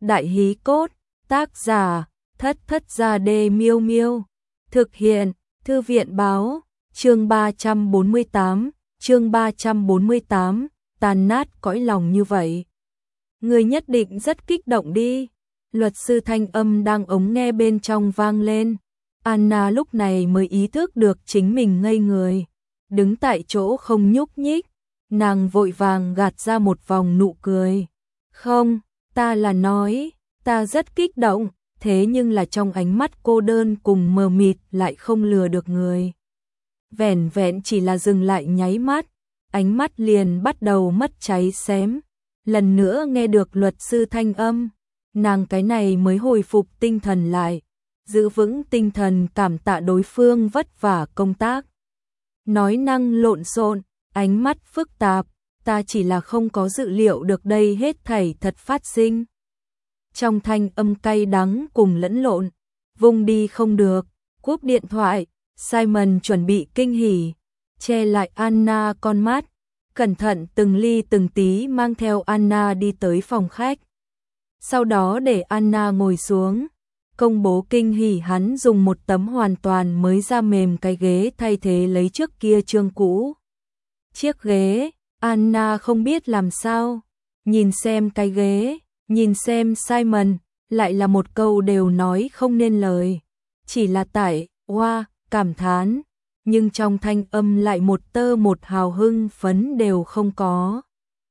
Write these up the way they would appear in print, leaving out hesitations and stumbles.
Đại hí cốt, tác giả, Thất Thất Gia Đê Miêu Miêu. Thực hiện, Thư viện báo, chương 348, tàn nát cõi lòng như vậy. Người nhất định rất kích động đi. Luật sư thanh âm đang ống nghe bên trong vang lên. Anna lúc này mới ý thức được chính mình ngây người. Đứng tại chỗ không nhúc nhích. Nàng vội vàng gạt ra một vòng nụ cười. Không, ta là nói, ta rất kích động. Thế nhưng là trong ánh mắt cô đơn cùng mờ mịt lại không lừa được người. Vẻn vẹn chỉ là dừng lại nháy mắt. Ánh mắt liền bắt đầu mất cháy xém. Lần nữa nghe được luật sư thanh âm. Nàng cái này mới hồi phục tinh thần lại. Giữ vững tinh thần cảm tạ đối phương vất vả công tác. Nói năng lộn xộn, ánh mắt phức tạp. Ta chỉ là không có dự liệu được đây hết thảy thật phát sinh. Trong thanh âm cay đắng cùng lẫn lộn. Vùng đi không được. Cúp điện thoại. Simon chuẩn bị kinh hỉ. Che lại Anna con mắt. Cẩn thận từng ly từng tí mang theo Anna đi tới phòng khách. Sau đó để Anna ngồi xuống. Công bố kinh hỉ hắn dùng một tấm hoàn toàn mới da mềm cái ghế thay thế lấy trước kia trương cũ. Chiếc ghế, Anna không biết làm sao. Nhìn xem cái ghế, nhìn xem Simon, lại là một câu đều nói không nên lời. Chỉ là tại, cảm thán. Nhưng trong thanh âm lại một tơ một hào hưng phấn đều không có.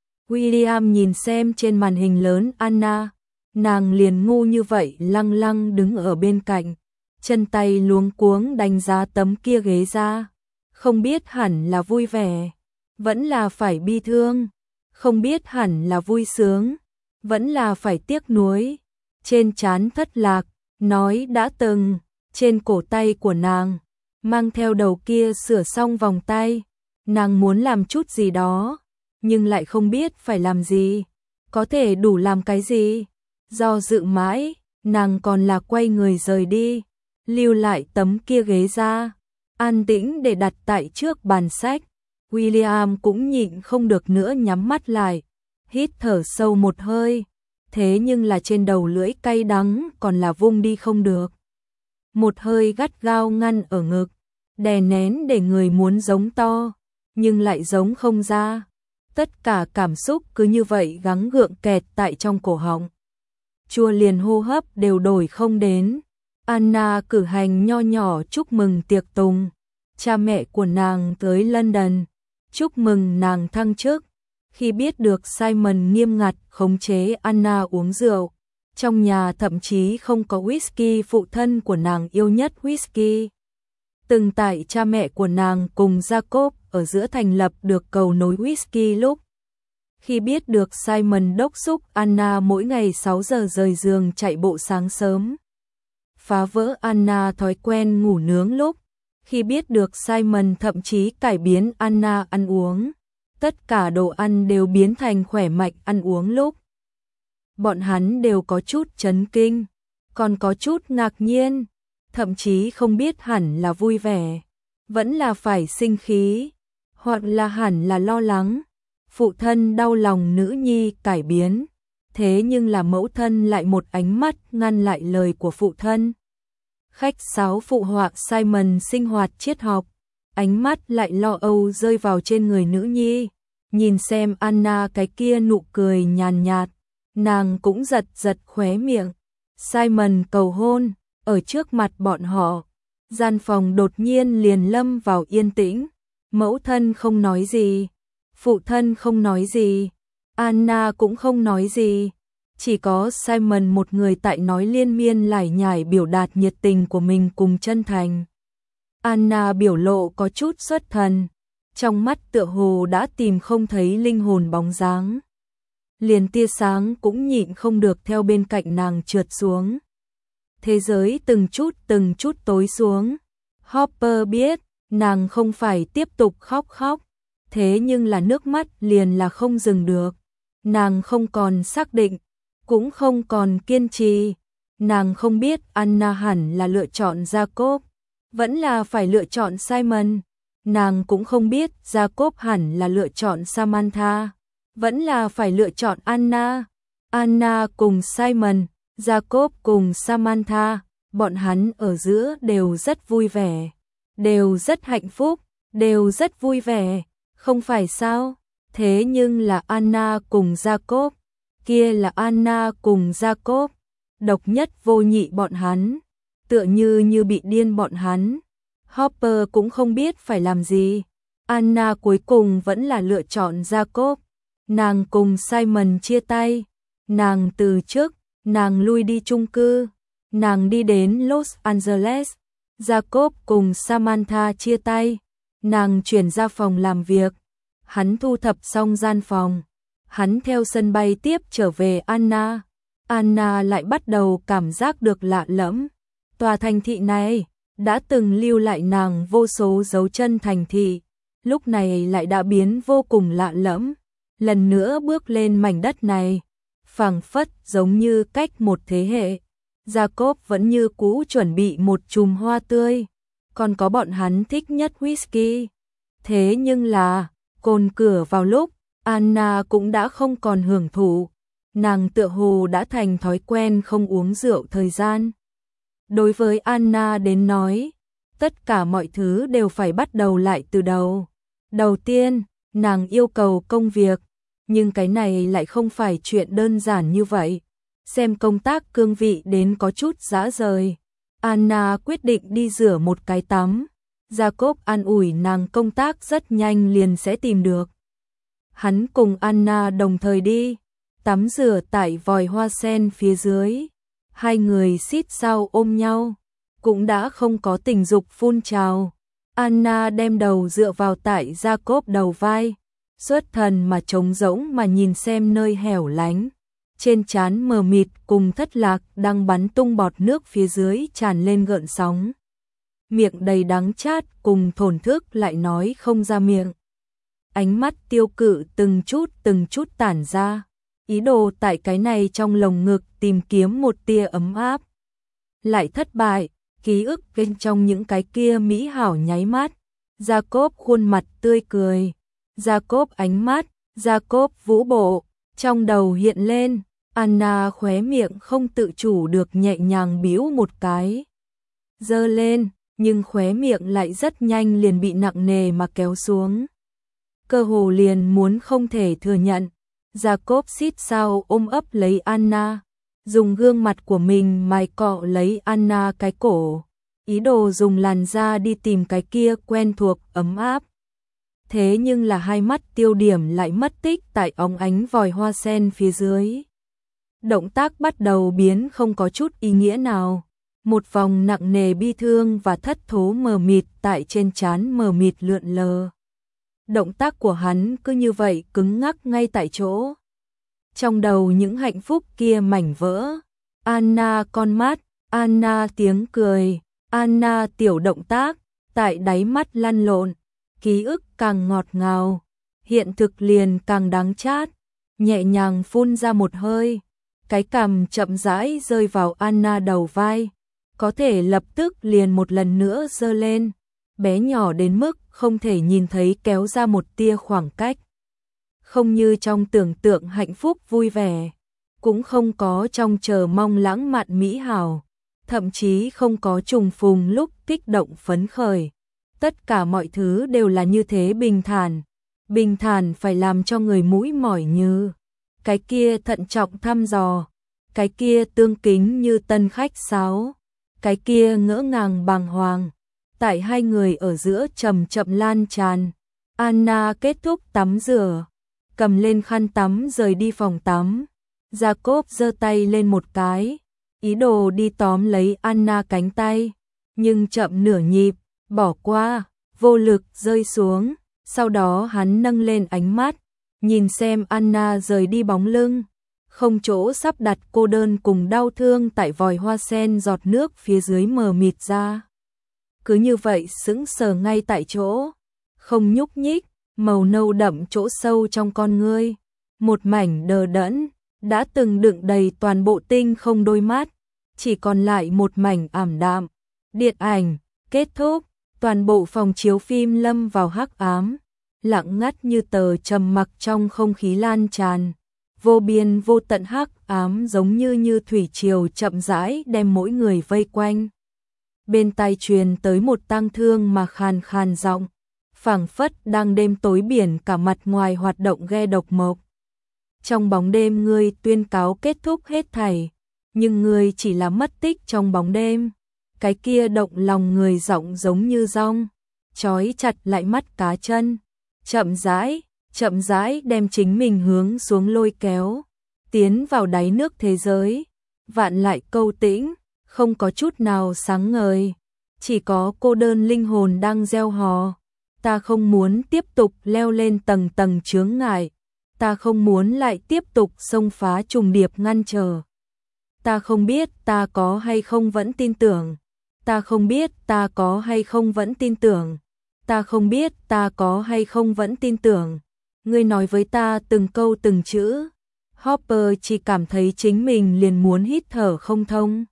William nhìn xem trên màn hình lớn Anna. Nàng liền ngu như vậy lăng lăng đứng ở bên cạnh. Chân tay luống cuống đánh giá tấm kia ghế ra. Không biết hẳn là vui vẻ. Vẫn là phải bi thương. Không biết hẳn là vui sướng. Vẫn là phải tiếc nuối. Trên trán thất lạc. Nói đã từng. Trên cổ tay của nàng. Mang theo đầu kia sửa xong vòng tay. Nàng muốn làm chút gì đó. Nhưng lại không biết phải làm gì. Có thể đủ làm cái gì. Do dự mãi, nàng còn là quay người rời đi. Lưu lại tấm kia ghế ra. An tĩnh để đặt tại trước bàn sách. William cũng nhịn không được nữa nhắm mắt lại. Hít thở sâu một hơi. Thế nhưng là trên đầu lưỡi cay đắng còn là vung đi không được. Một hơi gắt gao ngăn ở ngực, đè nén để người muốn giống to, nhưng lại giống không ra. Tất cả cảm xúc cứ như vậy gắng gượng kẹt tại trong cổ họng. Chua liền hô hấp đều đổi không đến. Anna cử hành nho nhỏ chúc mừng tiệc tùng. Cha mẹ của nàng tới London, chúc mừng nàng thăng chức. Khi biết được Simon nghiêm ngặt khống chế Anna uống rượu, trong nhà thậm chí không có whisky, phụ thân của nàng yêu nhất whisky. Từng tại cha mẹ của nàng cùng Jacob ở giữa thành lập được cầu nối whisky lúc. Khi biết được Simon đốc thúc Anna mỗi ngày 6 giờ rời giường chạy bộ sáng sớm. Phá vỡ Anna thói quen ngủ nướng lúc. Khi biết được Simon thậm chí cải biến Anna ăn uống. Tất cả đồ ăn đều biến thành khỏe mạnh ăn uống lúc. Bọn hắn đều có chút chấn kinh, còn có chút ngạc nhiên, thậm chí không biết hẳn là vui vẻ, vẫn là phải sinh khí, hoặc là hẳn là lo lắng. Phụ thân đau lòng nữ nhi cải biến, thế nhưng là mẫu thân lại một ánh mắt ngăn lại lời của phụ thân. Khách sáo phụ họa Simon sinh hoạt triết học, ánh mắt lại lo âu rơi vào trên người nữ nhi, nhìn xem Anna cái kia nụ cười nhàn nhạt. Nàng cũng giật giật khóe miệng. Simon cầu hôn, ở trước mặt bọn họ. Gian phòng đột nhiên liền lâm vào yên tĩnh. Mẫu thân không nói gì. Phụ thân không nói gì. Anna cũng không nói gì. Chỉ có Simon một người tại nói liên miên lải nhải biểu đạt nhiệt tình của mình cùng chân thành. Anna biểu lộ có chút xuất thần. Trong mắt tựa hồ đã tìm không thấy linh hồn bóng dáng. Liền tia sáng cũng nhịn không được theo bên cạnh nàng trượt xuống. Thế giới từng chút tối xuống. Hopper biết, nàng không phải tiếp tục khóc. Thế nhưng là nước mắt liền là không dừng được. Nàng không còn xác định, cũng không còn kiên trì. Nàng không biết Anna hẳn là lựa chọn Jacob, vẫn là phải lựa chọn Simon. Nàng cũng không biết Jacob hẳn là lựa chọn Samantha, vẫn là phải lựa chọn Anna. Anna cùng Simon, Jacob cùng Samantha, bọn hắn ở giữa đều rất vui vẻ, đều rất hạnh phúc, đều rất vui vẻ, không phải sao? Thế nhưng là Anna cùng Jacob, kia là Anna cùng Jacob, độc nhất vô nhị bọn hắn, tựa như bị điên bọn hắn. Hopper cũng không biết phải làm gì. Anna cuối cùng vẫn là lựa chọn Jacob. Nàng cùng Simon chia tay, nàng từ chức, nàng lui đi chung cư, nàng đi đến Los Angeles. Jacob cùng Samantha chia tay, nàng chuyển ra phòng làm việc. Hắn thu thập xong gian phòng, hắn theo sân bay tiếp trở về Anna. Anna lại bắt đầu cảm giác được lạ lẫm. Tòa thành thị này đã từng lưu lại nàng vô số dấu chân thành thị, lúc này lại đã biến vô cùng lạ lẫm. Lần nữa bước lên mảnh đất này, phảng phất giống như cách một thế hệ. Jacob vẫn như cũ chuẩn bị một chùm hoa tươi, còn có bọn hắn thích nhất whisky. Thế nhưng là, cồn cửa vào lúc, Anna cũng đã không còn hưởng thụ. Nàng tựa hồ đã thành thói quen không uống rượu thời gian. Đối với Anna đến nói, tất cả mọi thứ đều phải bắt đầu lại từ đầu. Đầu tiên, nàng yêu cầu công việc, nhưng cái này lại không phải chuyện đơn giản như vậy. Xem công tác cương vị đến có chút rã rời. Anna quyết định đi rửa một cái tắm. Jacob an ủi nàng công tác rất nhanh liền sẽ tìm được. Hắn cùng Anna đồng thời đi, tắm rửa tại vòi hoa sen phía dưới. Hai người xít sao ôm nhau, cũng đã không có tình dục phun trào. Anna đem đầu dựa vào tại Jacob đầu vai, xuất thần mà trống rỗng mà nhìn xem nơi hẻo lánh. Trên trán mờ mịt cùng thất lạc đang bắn tung bọt nước phía dưới tràn lên gợn sóng. Miệng đầy đắng chát cùng thổn thức lại nói không ra miệng. Ánh mắt tiêu cự từng chút tản ra, ý đồ tại cái này trong lồng ngực tìm kiếm một tia ấm áp. Lại thất bại, ký ức bên trong những cái kia mỹ hảo nháy mắt. Jacob khuôn mặt tươi cười, Jacob ánh mắt, Jacob vũ bộ, trong đầu hiện lên, Anna khóe miệng không tự chủ được nhẹ nhàng bĩu một cái. Giơ lên, nhưng khóe miệng lại rất nhanh liền bị nặng nề mà kéo xuống. Cơ hồ liền muốn không thể thừa nhận. Jacob xít sao ôm ấp lấy Anna, dùng gương mặt của mình mài cọ lấy Anna cái cổ, ý đồ dùng làn da đi tìm cái kia quen thuộc ấm áp. Thế nhưng là hai mắt tiêu điểm lại mất tích tại óng ánh vòi hoa sen phía dưới. Động tác bắt đầu biến không có chút ý nghĩa nào. Một vòng nặng nề bi thương và thất thố mờ mịt tại trên trán mờ mịt lượn lờ. Động tác của hắn cứ như vậy cứng ngắc ngay tại chỗ. Trong đầu những hạnh phúc kia mảnh vỡ. Anna con mắt, Anna tiếng cười, Anna tiểu động tác, tại đáy mắt lăn lộn. Ký ức càng ngọt ngào, hiện thực liền càng đắng chát. Nhẹ nhàng phun ra một hơi, cái cằm chậm rãi rơi vào Anna đầu vai. Có thể lập tức liền một lần nữa giơ lên, bé nhỏ đến mức không thể nhìn thấy kéo ra một tia khoảng cách. Không như trong tưởng tượng hạnh phúc vui vẻ, cũng không có trong chờ mong lãng mạn mỹ hảo, thậm chí không có trùng phùng lúc kích động phấn khởi. Tất cả mọi thứ đều là như thế bình thản phải làm cho người mũi mỏi như. Cái kia thận trọng thăm dò, cái kia tương kính như tân khách sáo, cái kia ngỡ ngàng bàng hoàng. Tại hai người ở giữa chậm chậm lan tràn. Anna kết thúc tắm rửa, cầm lên khăn tắm rời đi phòng tắm. Jacob giơ tay lên một cái, ý đồ đi tóm lấy Anna cánh tay, nhưng chậm nửa nhịp, bỏ qua, vô lực rơi xuống. Sau đó hắn nâng lên ánh mắt, nhìn xem Anna rời đi bóng lưng, không chỗ sắp đặt cô đơn cùng đau thương tại vòi hoa sen giọt nước phía dưới mờ mịt ra. Cứ như vậy sững sờ ngay tại chỗ, không nhúc nhích, màu nâu đậm chỗ sâu trong con ngươi, một mảnh đờ đẫn, đã từng đựng đầy toàn bộ tinh không đôi mắt, chỉ còn lại một mảnh ảm đạm. Điện ảnh kết thúc, toàn bộ phòng chiếu phim lâm vào hắc ám, lặng ngắt như tờ trầm mặc trong không khí lan tràn. vô biên vô tận hắc ám giống như thủy triều chậm rãi đem mỗi người vây quanh. Bên tai truyền tới một tang thương mà khàn khàn giọng, phảng phất đang đêm tối biển cả mặt ngoài hoạt động ghe độc mộc. Trong bóng đêm ngươi tuyên cáo kết thúc hết thảy, nhưng ngươi chỉ là mất tích trong bóng đêm. Cái kia động lòng người giọng giống như rong, trói chặt lại mắt cá chân, chậm rãi đem chính mình hướng xuống lôi kéo, tiến vào đáy nước thế giới. Vạn lại câu tĩnh, không có chút nào sáng ngời, chỉ có cô đơn linh hồn đang gieo hò. Ta không muốn tiếp tục leo lên tầng tầng chướng ngại, ta không muốn lại tiếp tục xông phá trùng điệp ngăn trở. Ta không biết ta có hay không vẫn tin tưởng, ta không biết ta có hay không vẫn tin tưởng, ta không biết ta có hay không vẫn tin tưởng. Ngươi nói với ta từng câu từng chữ. Hopper chỉ cảm thấy chính mình liền muốn hít thở không thông.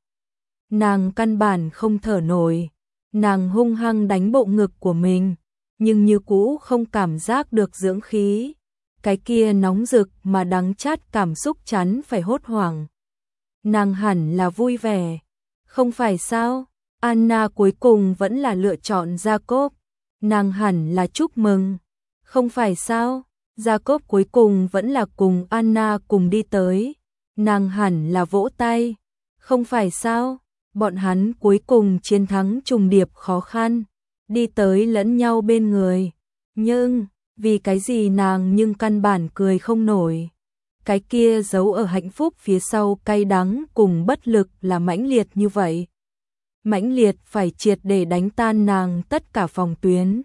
Nàng căn bản không thở nổi, nàng hung hăng đánh bộ ngực của mình, nhưng như cũ không cảm giác được dưỡng khí. Cái kia nóng rực mà đắng chát cảm xúc chắn phải hốt hoảng. Nàng hẳn là vui vẻ, không phải sao? Anna cuối cùng vẫn là lựa chọn Jacob. Nàng hẳn là chúc mừng, không phải sao? Jacob cuối cùng vẫn là cùng Anna cùng đi tới. Nàng hẳn là vỗ tay, không phải sao? Bọn hắn cuối cùng chiến thắng trùng điệp khó khăn, đi tới lẫn nhau bên người. Nhưng, vì cái gì nàng nhưng căn bản cười không nổi. Cái kia giấu ở hạnh phúc phía sau cay đắng cùng bất lực là mãnh liệt như vậy. Mãnh liệt phải triệt để đánh tan nàng tất cả phòng tuyến.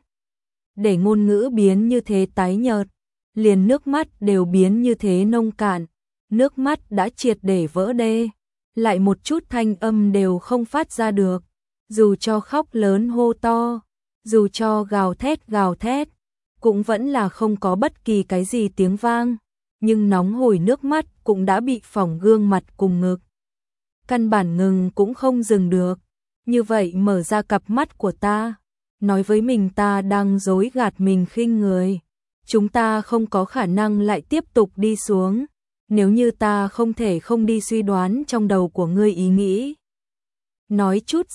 Để ngôn ngữ biến như thế tái nhợt, liền nước mắt đều biến như thế nông cạn. Nước mắt đã triệt để vỡ đê, lại một chút thanh âm đều không phát ra được. Dù cho khóc lớn hô to, dù cho gào thét, cũng vẫn là không có bất kỳ cái gì tiếng vang. Nhưng nóng hổi nước mắt cũng đã bị phỏng gương mặt cùng ngực. Căn bản ngừng cũng không dừng được. Như vậy mở ra cặp mắt của ta, nói với mình ta đang dối gạt mình khinh người. Chúng ta không có khả năng lại tiếp tục đi xuống. Nếu như ta không thể không đi suy đoán trong đầu của ngươi ý nghĩ. Nói chút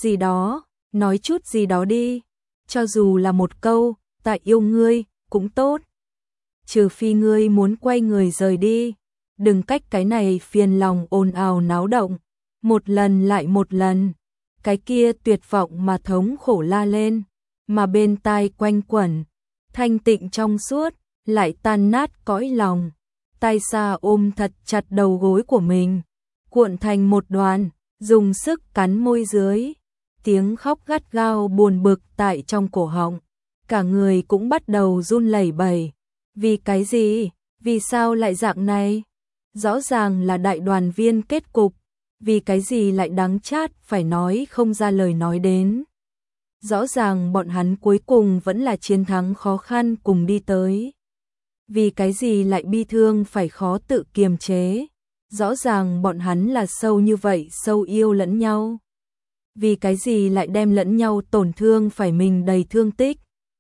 gì đó đi. Cho dù là một câu, ta yêu ngươi, cũng tốt. Trừ phi ngươi muốn quay người rời đi. Đừng cách cái này phiền lòng ồn ào náo động. Một lần lại một lần. Cái kia tuyệt vọng mà thống khổ la lên. Mà bên tai quanh quẩn. Thanh tịnh trong suốt, lại tan nát cõi lòng. Tay xa ôm thật chặt đầu gối của mình, cuộn thành một đoàn, dùng sức cắn môi dưới. Tiếng khóc gắt gao buồn bực tại trong cổ họng. Cả người cũng bắt đầu run lẩy bẩy. Vì cái gì? Vì sao lại dạng này? Rõ ràng là đại đoàn viên kết cục. Vì cái gì lại đắng chát phải nói không ra lời nói đến? Rõ ràng bọn hắn cuối cùng vẫn là chiến thắng khó khăn cùng đi tới. Vì cái gì lại bi thương phải khó tự kiềm chế? Rõ ràng bọn hắn là sâu như vậy, sâu yêu lẫn nhau. Vì cái gì lại đem lẫn nhau tổn thương phải mình đầy thương tích?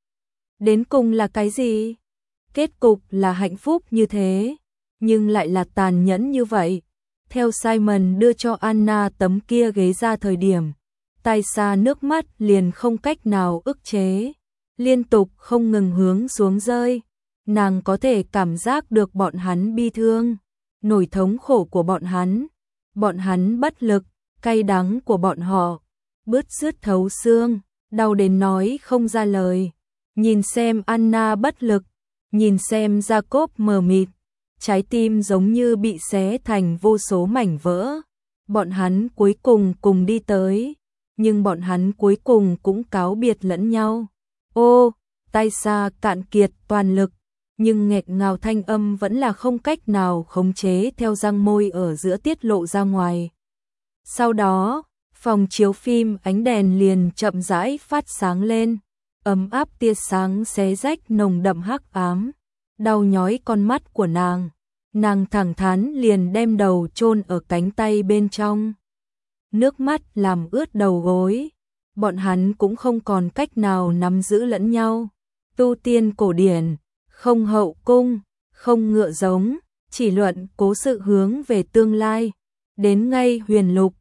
Đến cùng là cái gì? Kết cục là hạnh phúc như thế, nhưng lại là tàn nhẫn như vậy. Theo Simon đưa cho Anna tấm kia ghế ra thời điểm, tay xa nước mắt liền không cách nào ức chế, liên tục không ngừng hướng xuống rơi. Nàng có thể cảm giác được bọn hắn bi thương, nỗi thống khổ của bọn hắn bất lực, cay đắng của bọn họ, bứt rứt thấu xương, đau đến nói không ra lời. Nhìn xem Anna bất lực, nhìn xem Jacob mờ mịt, trái tim giống như bị xé thành vô số mảnh vỡ. Bọn hắn cuối cùng cùng đi tới, nhưng bọn hắn cuối cùng cũng cáo biệt lẫn nhau. Ô, tay xa cạn kiệt toàn lực, nhưng nghẹt ngào thanh âm vẫn là không cách nào khống chế theo răng môi ở giữa tiết lộ ra ngoài. Sau đó, phòng chiếu phim ánh đèn liền chậm rãi phát sáng lên, ấm áp tia sáng xé rách nồng đậm hắc ám, đau nhói con mắt của nàng. Nàng thẳng thắn liền đem đầu chôn ở cánh tay bên trong. Nước mắt làm ướt đầu gối, bọn hắn cũng không còn cách nào nắm giữ lẫn nhau. Tu tiên cổ điển, không hậu cung, không ngựa giống, chỉ luận cố sự hướng về tương lai. Đến ngay huyền lục,